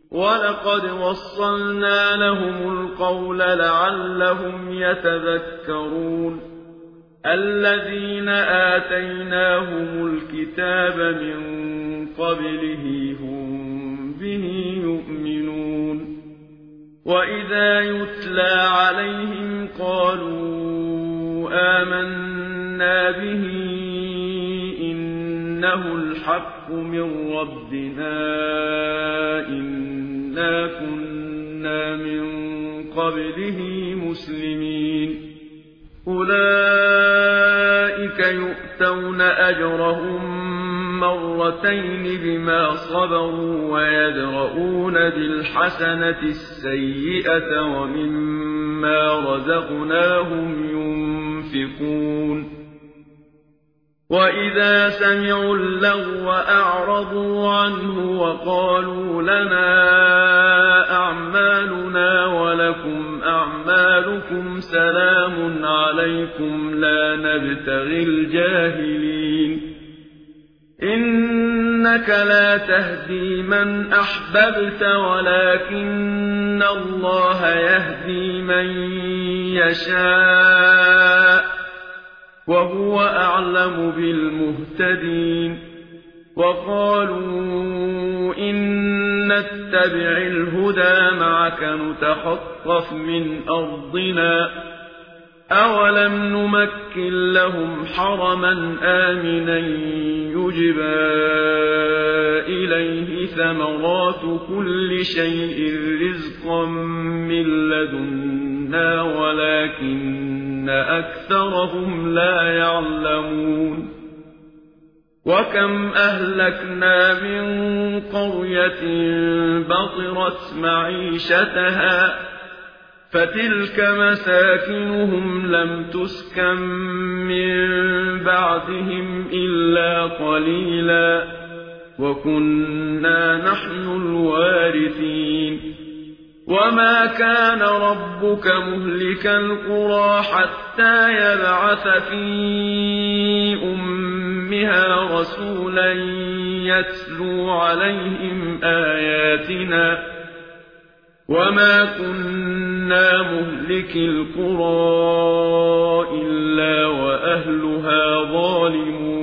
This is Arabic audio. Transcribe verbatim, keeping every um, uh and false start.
ولقد وصلنا لهم القول لعلهم يتذكرون الذين آتيناهم الكتاب من قبله هم به يؤمنون وإذا يتلى عليهم قالوا آمنا به إنه الحق من ربنا إنا كنا من قبله مسلمين أولئك يؤتون أجرهم مرتين بما صبروا ويدرؤون بالحسنة السيئة ومما رزقناهم ينفقون وإذا سمعوا اللغو أعرضوا عنه وقالوا لنا أعمالنا ولكم أعمالكم سلام عليكم لا نبتغي الجاهلين إنك لا تهدي من أحببت ولكن الله يهدي من يشاء وهو أعلم بالمهتدين وقالوا إن نتبع الهدى معك نتخطف من أرضنا أولم نمكن لهم حرما آمنا يجبى إليه ثمرات كل شيء رزقا من لدنا ولكن أكثرهم لا يعلمون وكم أهلكنا من قرية بطرت معيشتها فتلك مساكنهم لم تسكن من بعدهم إلا قليلا وكنا نحن الوارثين وما كان ربك مهلك القرى حتى يبعث في أمها رسولا يتلو عليهم آياتنا وما كنا مهلك القرى إلا وأهلها ظالمون